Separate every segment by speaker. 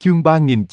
Speaker 1: Chương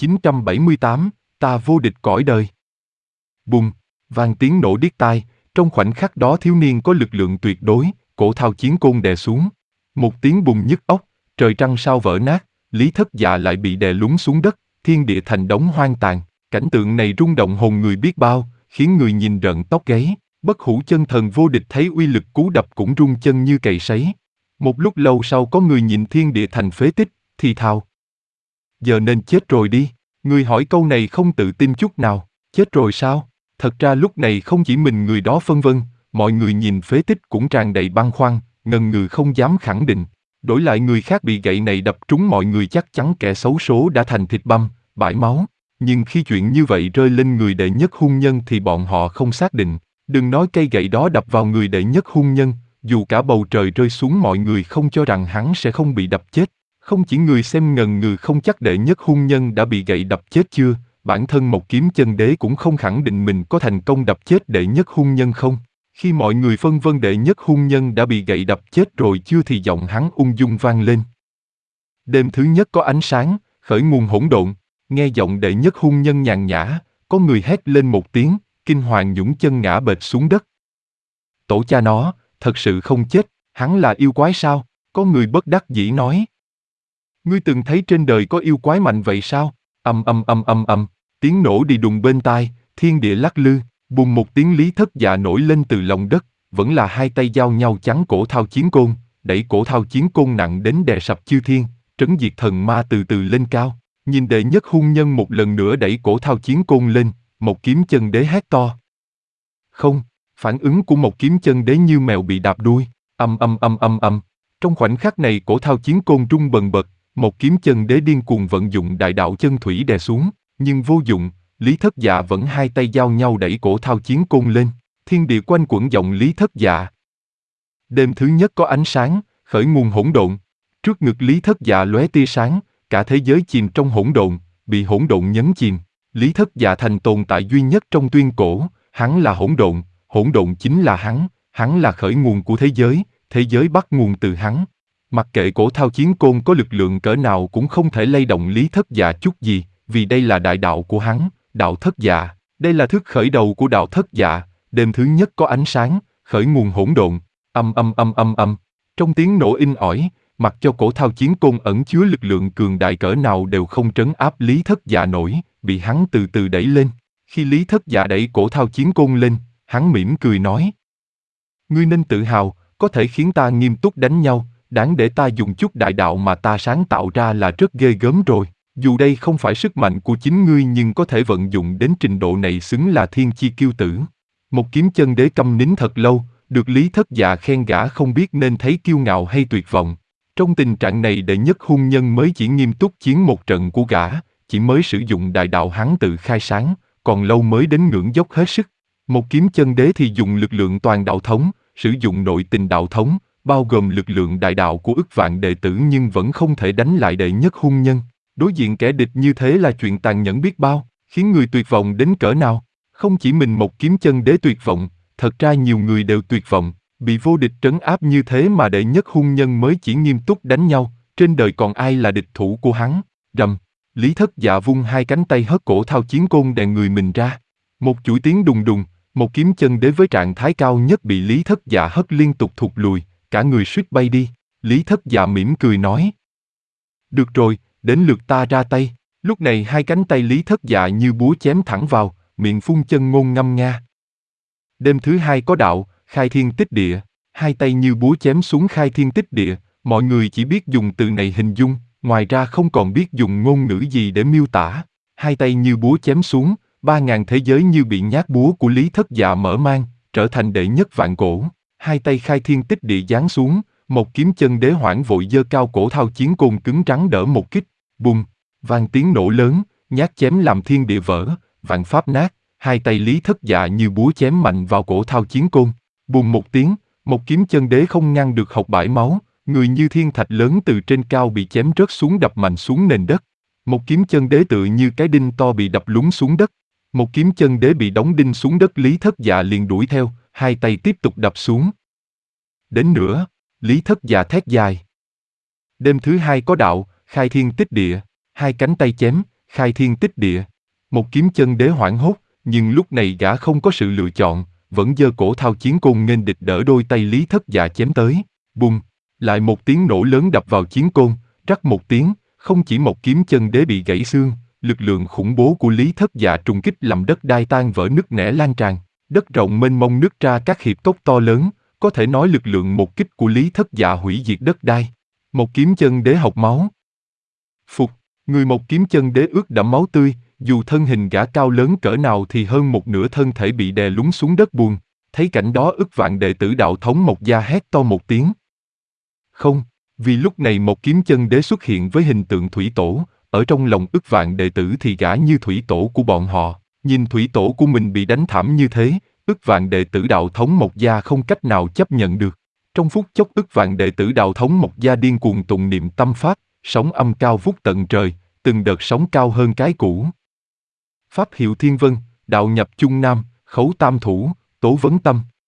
Speaker 1: 3978, ta vô địch cõi đời. Bùng, vang tiếng nổ điếc tai, trong khoảnh khắc đó thiếu niên có lực lượng tuyệt đối, cổ thao chiến côn đè xuống. Một tiếng bùng nhức óc, trời trăng sao vỡ nát, Lý Thất Dạ lại bị đè lún xuống đất, thiên địa thành đống hoang tàn. Cảnh tượng này rung động hồn người biết bao, khiến người nhìn rợn tóc gáy. Bất hủ chân thần vô địch thấy uy lực cú đập cũng rung chân như cày sấy. Một lúc lâu sau có người nhìn thiên địa thành phế tích, thì thào: giờ nên chết rồi đi. Người hỏi câu này không tự tin chút nào. Chết rồi sao? Thật ra lúc này không chỉ mình người đó phân vân, mọi người nhìn phế tích cũng tràn đầy băn khoăn, ngần ngừ không dám khẳng định. Đổi lại người khác bị gậy này đập trúng mọi người chắc chắn kẻ xấu số đã thành thịt băm, bãi máu. Nhưng khi chuyện như vậy rơi lên người đệ nhất hung nhân thì bọn họ không xác định. Đừng nói cây gậy đó đập vào người đệ nhất hung nhân, dù cả bầu trời rơi xuống mọi người không cho rằng hắn sẽ không bị đập chết. Không chỉ người xem ngần ngừ không chắc đệ nhất hung nhân đã bị gậy đập chết chưa, bản thân Một Kiếm Chân Đế cũng không khẳng định mình có thành công đập chết đệ nhất hung nhân không. Khi mọi người phân vân đệ nhất hung nhân đã bị gậy đập chết rồi chưa thì giọng hắn ung dung vang lên. Đêm thứ nhất có ánh sáng, khởi nguồn hỗn độn. Nghe giọng đệ nhất hung nhân nhàn nhã, có người hét lên một tiếng, kinh hoàng nhũng chân ngã bệt xuống đất. Tổ cha nó, thật sự không chết, hắn là yêu quái sao? Có người bất đắc dĩ nói. Ngươi từng thấy trên đời có yêu quái mạnh vậy sao? Ầm, tiếng nổ đi đùng bên tai, thiên địa lắc lư, bùng một tiếng Lý Thất Dạ nổi lên từ lòng đất, vẫn là hai tay giao nhau chắn cổ thao chiến côn, đẩy cổ thao chiến côn nặng đến đè sập chư thiên, trấn diệt thần ma từ từ lên cao. Nhìn đệ nhất hung nhân một lần nữa đẩy cổ thao chiến côn lên, Một Kiếm Chân Đế hét to. Không, phản ứng của Một Kiếm Chân Đế như mèo bị đạp đuôi, ầm. Trong khoảnh khắc này cổ thao chiến côn rung bần bật, Một Kiếm Chân Đế điên cuồng vận dụng đại đạo chân thủy đè xuống, nhưng vô dụng. Lý Thất Dạ vẫn hai tay giao nhau đẩy cổ thao chiến côn lên, thiên địa quanh quẩn giọng Lý Thất Dạ. Đêm thứ nhất có ánh sáng, khởi nguồn hỗn độn. Trước ngực Lý Thất Dạ lóe tia sáng, cả thế giới chìm trong hỗn độn, bị hỗn độn nhấn chìm. Lý Thất Dạ thành tồn tại duy nhất trong tuyên cổ, hắn là hỗn độn chính là hắn là khởi nguồn của thế giới bắt nguồn từ hắn. Mặc kệ cổ thao chiến côn có lực lượng cỡ nào cũng không thể lay động Lý Thất Dạ chút gì, vì đây là đại đạo của hắn, đạo Thất Dạ. Đây là thức khởi đầu của đạo Thất Dạ. Đêm thứ nhất có ánh sáng, khởi nguồn hỗn độn. Âm. Trong tiếng nổ inh ỏi, mặc cho cổ thao chiến côn ẩn chứa lực lượng cường đại cỡ nào đều không trấn áp Lý Thất Dạ nổi, bị hắn từ từ đẩy lên. Khi Lý Thất Dạ đẩy cổ thao chiến côn lên, hắn mỉm cười nói: ngươi nên tự hào, có thể khiến ta nghiêm túc đánh nhau, đáng để ta dùng chút đại đạo mà ta sáng tạo ra là rất ghê gớm rồi. Dù đây không phải sức mạnh của chính ngươi nhưng có thể vận dụng đến trình độ này xứng là thiên chi kiêu tử. Một Kiếm Chân Đế câm nín thật lâu, được Lý Thất Dạ khen gã không biết nên thấy kiêu ngạo hay tuyệt vọng. Trong tình trạng này đệ nhất hung nhân mới chỉ nghiêm túc chiến một trận của gã, chỉ mới sử dụng đại đạo hắn tự khai sáng, còn lâu mới đến ngưỡng dốc hết sức. Một Kiếm Chân Đế thì dùng lực lượng toàn đạo thống, sử dụng nội tình đạo thống, bao gồm lực lượng đại đạo của ức vạn đệ tử nhưng vẫn không thể đánh lại đệ nhất hung nhân. Đối diện kẻ địch như thế là chuyện tàn nhẫn biết bao, khiến người tuyệt vọng đến cỡ nào. Không chỉ mình Một Kiếm Chân Đế tuyệt vọng, thật ra nhiều người đều tuyệt vọng, bị vô địch trấn áp như thế mà đệ nhất hung nhân mới chỉ nghiêm túc đánh nhau, trên đời còn ai là địch thủ của hắn. Rầm, Lý Thất Dạ vung hai cánh tay hất cổ thao chiến côn đè người mình ra. Một chuỗi tiếng đùng đùng, Một Kiếm Chân Đế với trạng thái cao nhất bị Lý Thất Dạ hất liên tục thụt lùi, cả người suýt bay đi. Lý Thất Dạ mỉm cười nói: được rồi, đến lượt ta ra tay. Lúc này hai cánh tay Lý Thất Dạ như búa chém thẳng vào, miệng phun chân ngôn ngâm nga. Đêm thứ hai có đạo, khai thiên tích địa. Hai tay như búa chém xuống khai thiên tích địa, mọi người chỉ biết dùng từ này hình dung, ngoài ra không còn biết dùng ngôn ngữ gì để miêu tả. Hai tay như búa chém xuống, 3.000 thế giới như bị nhát búa của Lý Thất Dạ mở mang, trở thành đệ nhất vạn cổ. Hai tay khai thiên tích địa giáng xuống, Một Kiếm Chân Đế hoảng vội giơ cao cổ thao chiến côn cứng rắn đỡ một kích. Bùng, vang tiếng nổ lớn, nhát chém làm thiên địa vỡ, vạn pháp nát. Hai tay Lý Thất Dạ như búa chém mạnh vào cổ thao chiến côn. Bùng một tiếng, Một Kiếm Chân Đế không ngăn được hộc bãi máu, người như thiên thạch lớn từ trên cao bị chém rớt xuống đập mạnh xuống nền đất. Một Kiếm Chân Đế tựa như cái đinh to bị đập lún xuống đất. Một Kiếm Chân Đế bị đóng đinh xuống đất, Lý Thất Dạ liền đuổi theo, hai tay tiếp tục đập xuống. Đến nữa, Lý Thất Dạ thét dài. Đêm thứ hai có đạo, khai thiên tích địa. hai cánh tay chém, khai thiên tích địa. Một kiếm chân đế hoảng hốt, nhưng lúc này gã không có sự lựa chọn, vẫn giơ cổ thao chiến côn nghênh địch đỡ đôi tay Lý Thất Dạ chém tới. Bùng! Lại một tiếng nổ lớn đập vào chiến côn, rắc một tiếng, không chỉ một kiếm chân đế bị gãy xương, lực lượng khủng bố của Lý Thất Dạ trùng kích làm đất đai tan vỡ nứt nẻ lan tràn. Đất rộng mênh mông nứt ra các hiệp cốc to lớn, có thể nói lực lượng một kích của Lý Thất Dạ hủy diệt đất đai. Một kiếm chân đế học máu. Phục, người một kiếm chân đế ướt đẫm máu tươi, dù thân hình gã cao lớn cỡ nào thì hơn một nửa thân thể bị đè lún xuống đất buồn. Thấy cảnh đó ức vạn đệ tử đạo thống Mộc Gia hét to một tiếng. Không, vì lúc này một kiếm chân đế xuất hiện với hình tượng thủy tổ, ở trong lòng ức vạn đệ tử thì gã như thủy tổ của bọn họ. Nhìn thủy tổ của mình bị đánh thảm như thế, ức vạn đệ tử đạo thống Mộc Gia không cách nào chấp nhận được. Trong phút chốc ức vạn đệ tử đạo thống Mộc Gia điên cuồng tụng niệm tâm pháp, sóng âm cao vút tận trời, từng đợt sóng cao hơn cái cũ. Pháp hiệu Thiên Vân, đạo nhập Trung Nam, khấu tam thủ, tố vấn tâm.